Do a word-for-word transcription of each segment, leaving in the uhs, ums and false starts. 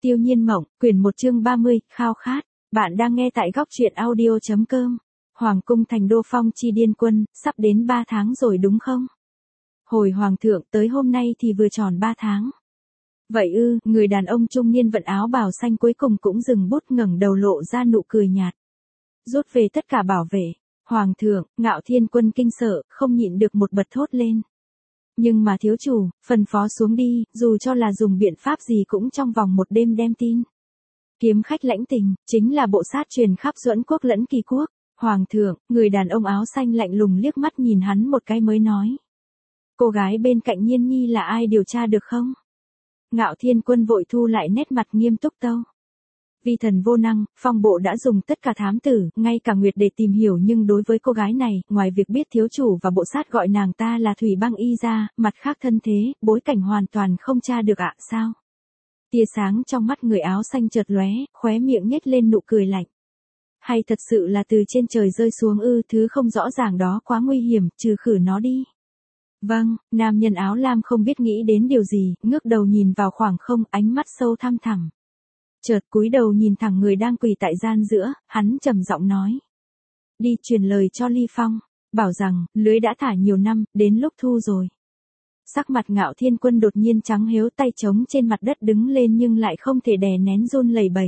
Tiêu Nhiên Mộng, quyển một chương ba mươi, khao khát. Bạn đang nghe tại góc truyện audio.com. Hoàng cung thành đô phong chi điên quân, sắp đến ba tháng rồi đúng không? Hồi hoàng thượng tới hôm nay thì vừa tròn ba tháng. Vậy ư, người đàn ông trung niên vận áo bào xanh cuối cùng cũng dừng bút ngẩng đầu lộ ra nụ cười nhạt. Rút về tất cả bảo vệ. Hoàng thượng, Ngạo Thiên Quân kinh sợ, không nhịn được một bật thốt lên. Nhưng mà thiếu chủ, phân phó xuống đi, dù cho là dùng biện pháp gì cũng trong vòng một đêm đem tin. Kiếm khách lãnh tình, chính là bộ sát truyền khắp Duẫn quốc lẫn Kỳ quốc. Hoàng thượng, người đàn ông áo xanh lạnh lùng liếc mắt nhìn hắn một cái mới nói. Cô gái bên cạnh Nhiên Nhi là ai điều tra được không? Ngạo Thiên Quân vội thu lại nét mặt nghiêm túc tâu. Vi thần vô năng, phong bộ đã dùng tất cả thám tử, ngay cả Nguyệt để tìm hiểu, nhưng đối với cô gái này, ngoài việc biết thiếu chủ và bộ sát gọi nàng ta là Thủy Băng Y ra, mặt khác thân thế, bối cảnh hoàn toàn không tra được ạ. Sao? Tia sáng trong mắt người áo xanh chợt lóe, khóe miệng nhếch lên nụ cười lạnh. Hay thật sự là từ trên trời rơi xuống ư? Thứ không rõ ràng đó quá nguy hiểm, trừ khử nó đi. Vâng, nam nhân áo lam không biết nghĩ đến điều gì, ngước đầu nhìn vào khoảng không, ánh mắt sâu thăm thẳm. Chợt cúi đầu nhìn thẳng người đang quỳ tại gian giữa, hắn trầm giọng nói. Đi truyền lời cho Ly Phong, bảo rằng, lưới đã thả nhiều năm, đến lúc thu rồi. Sắc mặt Ngạo Thiên Quân đột nhiên trắng hếu, tay trống trên mặt đất đứng lên nhưng lại không thể đè nén run lẩy bẩy.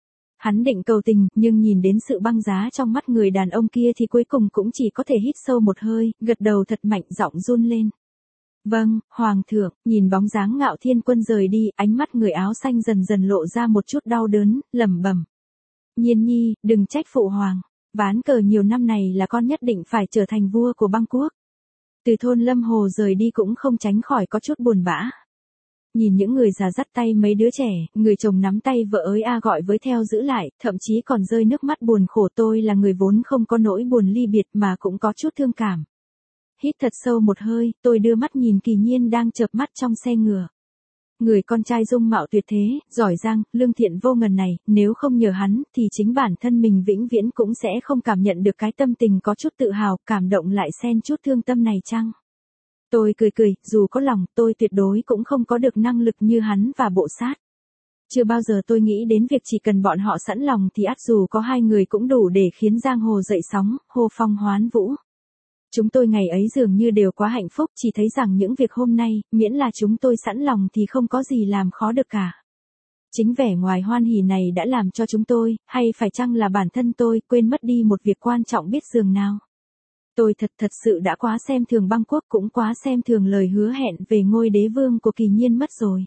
Hắn định cầu tình, nhưng nhìn đến sự băng giá trong mắt người đàn ông kia thì cuối cùng cũng chỉ có thể hít sâu một hơi, gật đầu thật mạnh, giọng run lên. Vâng, Hoàng thượng. Nhìn bóng dáng Ngạo Thiên Quân rời đi, ánh mắt người áo xanh dần dần lộ ra một chút đau đớn, lẩm bẩm. Nhiên Nhi, đừng trách phụ hoàng. Ván cờ nhiều năm này là con nhất định phải trở thành vua của băng quốc. Từ thôn Lâm Hồ rời đi cũng không tránh khỏi có chút buồn bã. Nhìn những người già dắt tay mấy đứa trẻ, người chồng nắm tay vợ ới a gọi với theo giữ lại, thậm chí còn rơi nước mắt buồn khổ. Tôi là người vốn không có nỗi buồn ly biệt mà cũng có chút thương cảm. Hít thật sâu một hơi, tôi đưa mắt nhìn Kỳ Nhiên đang chợp mắt trong xe ngựa. Người con trai dung mạo tuyệt thế, giỏi giang, lương thiện vô ngần này, nếu không nhờ hắn, thì chính bản thân mình vĩnh viễn cũng sẽ không cảm nhận được cái tâm tình có chút tự hào, cảm động lại xen chút thương tâm này chăng? Tôi cười cười, dù có lòng, tôi tuyệt đối cũng không có được năng lực như hắn và bộ sát. Chưa bao giờ tôi nghĩ đến việc chỉ cần bọn họ sẵn lòng thì ắt dù có hai người cũng đủ để khiến giang hồ dậy sóng, hô phong hoán vũ. Chúng tôi ngày ấy dường như đều quá hạnh phúc, chỉ thấy rằng những việc hôm nay, miễn là chúng tôi sẵn lòng thì không có gì làm khó được cả. Chính vẻ ngoài hoan hỉ này đã làm cho chúng tôi, hay phải chăng là bản thân tôi, quên mất đi một việc quan trọng biết dường nào. Tôi thật thật sự đã quá xem thường băng quốc, cũng quá xem thường lời hứa hẹn về ngôi đế vương của Kỳ Nhiên mất rồi.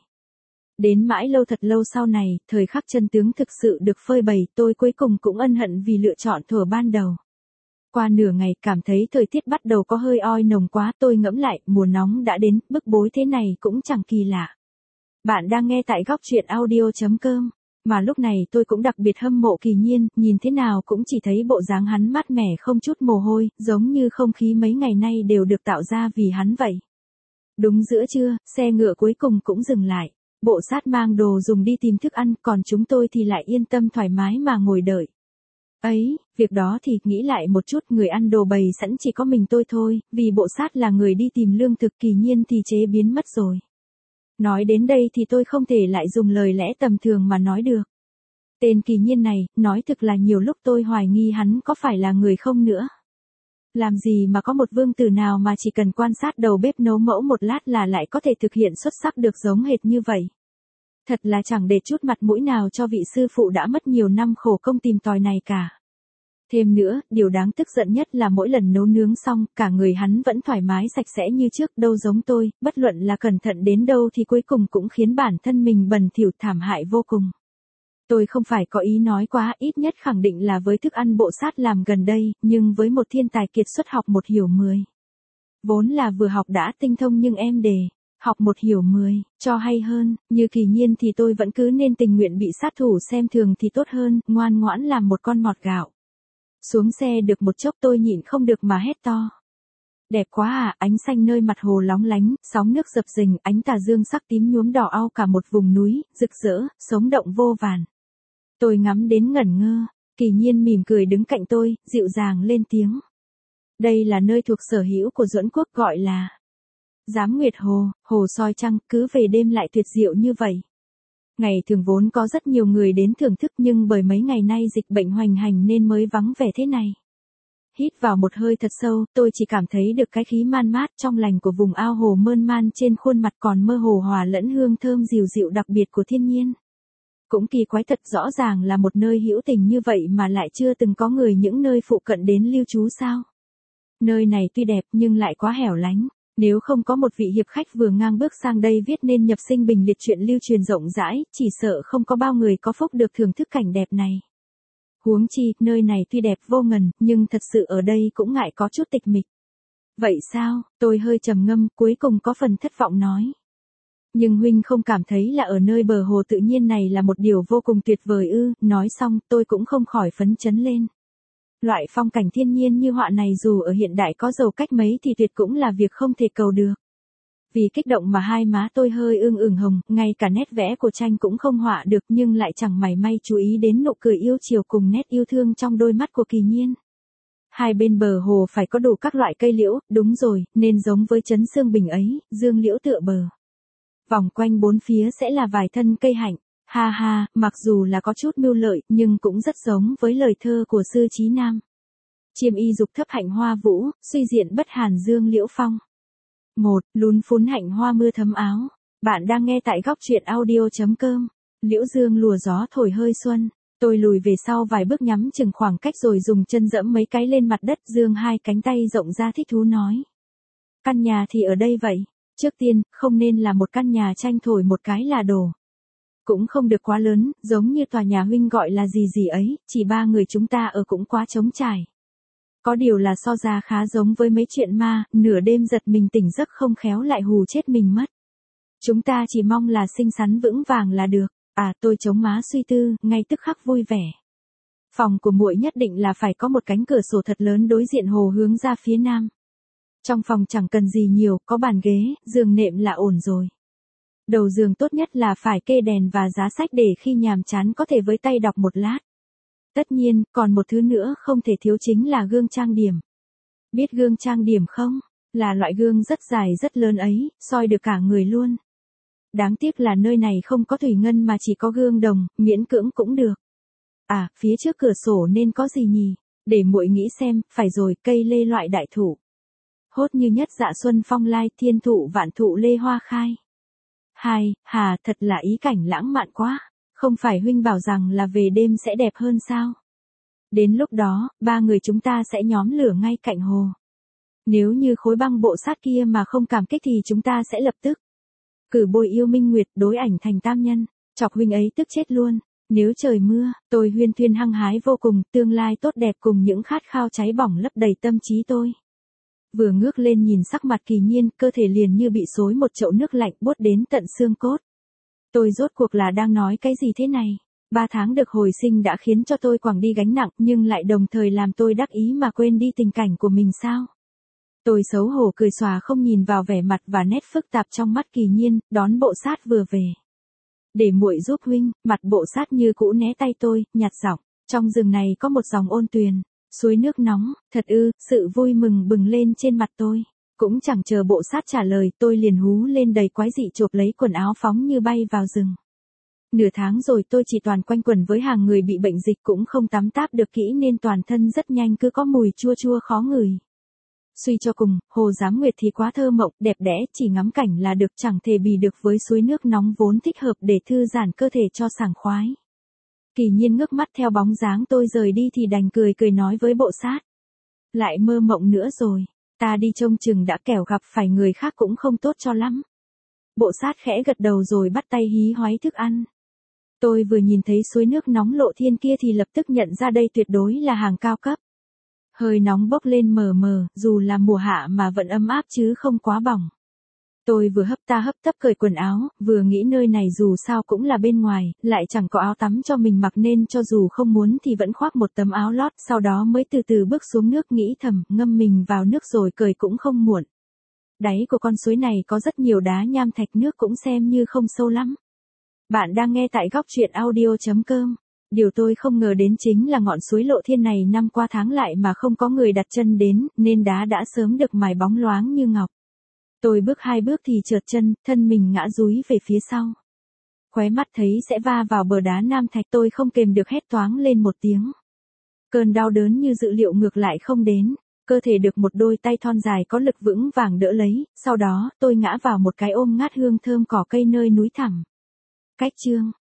Đến mãi lâu thật lâu sau này, thời khắc chân tướng thực sự được phơi bày, tôi cuối cùng cũng ân hận vì lựa chọn thuở ban đầu. Qua nửa ngày, cảm thấy thời tiết bắt đầu có hơi oi nồng quá, tôi ngẫm lại, mùa nóng đã đến, bức bối thế này cũng chẳng kỳ lạ. Bạn đang nghe tại góc truyện audio.com, mà lúc này tôi cũng đặc biệt hâm mộ Kỳ Nhiên, nhìn thế nào cũng chỉ thấy bộ dáng hắn mát mẻ không chút mồ hôi, giống như không khí mấy ngày nay đều được tạo ra vì hắn vậy. Đúng giữa trưa, xe ngựa cuối cùng cũng dừng lại. Bộ sát mang đồ dùng đi tìm thức ăn, còn chúng tôi thì lại yên tâm thoải mái mà ngồi đợi. Ấy, việc đó thì, nghĩ lại một chút, người ăn đồ bày sẵn chỉ có mình tôi thôi, vì bộ sát là người đi tìm lương thực, Kỳ Nhiên thì chế biến mất rồi. Nói đến đây thì tôi không thể lại dùng lời lẽ tầm thường mà nói được. Tên Kỳ Nhiên này, nói thực là nhiều lúc tôi hoài nghi hắn có phải là người không nữa. Làm gì mà có một vương tử nào mà chỉ cần quan sát đầu bếp nấu mẫu một lát là lại có thể thực hiện xuất sắc được giống hệt như vậy. Thật là chẳng để chút mặt mũi nào cho vị sư phụ đã mất nhiều năm khổ công tìm tòi này cả. Thêm nữa, điều đáng tức giận nhất là mỗi lần nấu nướng xong, cả người hắn vẫn thoải mái sạch sẽ như trước, đâu giống tôi, bất luận là cẩn thận đến đâu thì cuối cùng cũng khiến bản thân mình bẩn thỉu thảm hại vô cùng. Tôi không phải có ý nói quá, ít nhất khẳng định là với thức ăn bộ sát làm gần đây, nhưng với một thiên tài kiệt xuất học một hiểu mười. Vốn là vừa học đã tinh thông nhưng em đề, học một hiểu mười, cho hay hơn, như Kỳ Nhiên thì tôi vẫn cứ nên tình nguyện bị sát thủ xem thường thì tốt hơn, ngoan ngoãn làm một con mọt gạo. Xuống xe được một chốc tôi nhịn không được mà hét to. Đẹp quá à, ánh xanh nơi mặt hồ lóng lánh, sóng nước dập dềnh, ánh tà dương sắc tím nhuốm đỏ au cả một vùng núi, rực rỡ, sống động vô vàn. Tôi ngắm đến ngẩn ngơ, Kỳ Nhiên mỉm cười đứng cạnh tôi, dịu dàng lên tiếng. Đây là nơi thuộc sở hữu của Duẫn quốc, gọi là Giám Nguyệt Hồ, hồ soi trăng, cứ về đêm lại tuyệt diệu như vậy. Ngày thường vốn có rất nhiều người đến thưởng thức nhưng bởi mấy ngày nay dịch bệnh hoành hành nên mới vắng vẻ thế này. Hít vào một hơi thật sâu, tôi chỉ cảm thấy được cái khí man mát trong lành của vùng ao hồ mơn man trên khuôn mặt còn mơ hồ hòa lẫn hương thơm dịu dịu đặc biệt của thiên nhiên. Cũng kỳ quái thật, rõ ràng là một nơi hữu tình như vậy mà lại chưa từng có người những nơi phụ cận đến lưu trú sao. Nơi này tuy đẹp nhưng lại quá hẻo lánh. Nếu không có một vị hiệp khách vừa ngang bước sang đây viết nên nhập sinh bình liệt chuyện lưu truyền rộng rãi, chỉ sợ không có bao người có phúc được thưởng thức cảnh đẹp này. Huống chi, nơi này tuy đẹp vô ngần, nhưng thật sự ở đây cũng ngại có chút tịch mịch. Vậy sao? Tôi hơi trầm ngâm, cuối cùng có phần thất vọng nói. Nhưng huynh không cảm thấy là ở nơi bờ hồ tự nhiên này là một điều vô cùng tuyệt vời ư? Nói xong, tôi cũng không khỏi phấn chấn lên. Loại phong cảnh thiên nhiên như họa này dù ở hiện đại có giàu cách mấy thì tuyệt cũng là việc không thể cầu được. Vì kích động mà hai má tôi hơi ương ửng hồng, ngay cả nét vẽ của tranh cũng không họa được nhưng lại chẳng mảy may chú ý đến nụ cười yêu chiều cùng nét yêu thương trong đôi mắt của Kỳ Nhiên. Hai bên bờ hồ phải có đủ các loại cây liễu, đúng rồi, nên giống với trấn Sương Bình ấy, dương liễu tựa bờ. Vòng quanh bốn phía sẽ là vài thân cây hạnh. Ha ha, mặc dù là có chút mưu lợi, nhưng cũng rất giống với lời thơ của sư Chí Nam. Chiêm y dục thấp hạnh hoa vũ, suy diện bất hàn dương liễu phong. Một, lún phún hạnh hoa mưa thấm áo. Bạn đang nghe tại góc truyện audio chấm com. Liễu dương lùa gió thổi hơi xuân. Tôi lùi về sau vài bước nhắm chừng khoảng cách rồi dùng chân dẫm mấy cái lên mặt đất, dương hai cánh tay rộng ra thích thú nói. Căn nhà thì ở đây vậy. Trước tiên, không nên là một căn nhà tranh thổi một cái là đổ. Cũng không được quá lớn, giống như tòa nhà huynh gọi là gì gì ấy, chỉ ba người chúng ta ở cũng quá trống trải. Có điều là so ra khá giống với mấy chuyện ma, nửa đêm giật mình tỉnh giấc không khéo lại hù chết mình mất. Chúng ta chỉ mong là xinh xắn vững vàng là được. À, tôi chống má suy tư, ngay tức khắc vui vẻ. Phòng của muội nhất định là phải có một cánh cửa sổ thật lớn đối diện hồ hướng ra phía nam. Trong phòng chẳng cần gì nhiều, có bàn ghế, giường nệm là ổn rồi. Đầu giường tốt nhất là phải kê đèn và giá sách để khi nhàm chán có thể với tay đọc một lát. Tất nhiên, còn một thứ nữa không thể thiếu chính là gương trang điểm. Biết gương trang điểm không? Là loại gương rất dài rất lớn ấy, soi được cả người luôn. Đáng tiếc là nơi này không có thủy ngân mà chỉ có gương đồng, miễn cưỡng cũng được. À, phía trước cửa sổ nên có gì nhỉ? Để muội nghĩ xem, phải rồi, cây lê loại đại thụ. Hốt như nhất dạ xuân phong lai, thiên thụ vạn thụ lê hoa khai. Hai, hà, thật là ý cảnh lãng mạn quá. Không phải huynh bảo rằng là về đêm sẽ đẹp hơn sao? Đến lúc đó, ba người chúng ta sẽ nhóm lửa ngay cạnh hồ. Nếu như khối băng bộ sát kia mà không cảm kích thì chúng ta sẽ lập tức cử bồi yêu minh nguyệt đối ảnh thành tam nhân, chọc huynh ấy tức chết luôn. Nếu trời mưa, tôi huyên thuyên hăng hái vô cùng, tương lai tốt đẹp cùng những khát khao cháy bỏng lấp đầy tâm trí tôi. Vừa ngước lên nhìn sắc mặt Kỳ Nhiên, cơ thể liền như bị xối một chậu nước lạnh buốt đến tận xương cốt. Tôi rốt cuộc là đang nói cái gì thế này? Ba tháng được hồi sinh đã khiến cho tôi quẳng đi gánh nặng nhưng lại đồng thời làm tôi đắc ý mà quên đi tình cảnh của mình sao? Tôi xấu hổ cười xòa không nhìn vào vẻ mặt và nét phức tạp trong mắt Kỳ Nhiên, đón bộ sát vừa về. Để muội giúp huynh, mặt bộ sát như cũ né tay tôi, nhạt giọng. Trong rừng này có một dòng ôn tuyền, suối nước nóng, thật ư, sự vui mừng bừng lên trên mặt tôi. Cũng chẳng chờ bộ sát trả lời, tôi liền hú lên đầy quái dị chộp lấy quần áo phóng như bay vào rừng. Nửa tháng rồi tôi chỉ toàn quanh quẩn với hàng người bị bệnh dịch cũng không tắm táp được kỹ nên toàn thân rất nhanh cứ có mùi chua chua khó ngửi. Suy cho cùng, hồ Giám Nguyệt thì quá thơ mộng, đẹp đẽ, chỉ ngắm cảnh là được chẳng thể bì được với suối nước nóng vốn thích hợp để thư giãn cơ thể cho sảng khoái. Kỳ Nhiên ngước mắt theo bóng dáng tôi rời đi thì đành cười cười nói với bộ sát. Lại mơ mộng nữa rồi, ta đi trông chừng đã kẻo gặp phải người khác cũng không tốt cho lắm. Bộ sát khẽ gật đầu rồi bắt tay hí hoáy thức ăn. Tôi vừa nhìn thấy suối nước nóng lộ thiên kia thì lập tức nhận ra đây tuyệt đối là hàng cao cấp. Hơi nóng bốc lên mờ mờ, dù là mùa hạ mà vẫn ấm áp chứ không quá bỏng. Tôi vừa hấp ta hấp tấp cởi quần áo, vừa nghĩ nơi này dù sao cũng là bên ngoài, lại chẳng có áo tắm cho mình mặc nên cho dù không muốn thì vẫn khoác một tấm áo lót, sau đó mới từ từ bước xuống nước nghĩ thầm, ngâm mình vào nước rồi cởi cũng không muộn. Đáy của con suối này có rất nhiều đá nham thạch, nước cũng xem như không sâu lắm. Bạn đang nghe tại góc truyện audio chấm com. Điều tôi không ngờ đến chính là ngọn suối lộ thiên này năm qua tháng lại mà không có người đặt chân đến, nên đá đã sớm được mài bóng loáng như ngọc. Tôi bước hai bước thì trượt chân, thân mình ngã dúi về phía sau. Khóe mắt thấy sẽ va vào bờ đá nam thạch, tôi không kềm được hét toáng lên một tiếng. Cơn đau đớn như dự liệu ngược lại không đến, cơ thể được một đôi tay thon dài có lực vững vàng đỡ lấy, sau đó tôi ngã vào một cái ôm ngát hương thơm cỏ cây nơi núi thẳm. Cách chương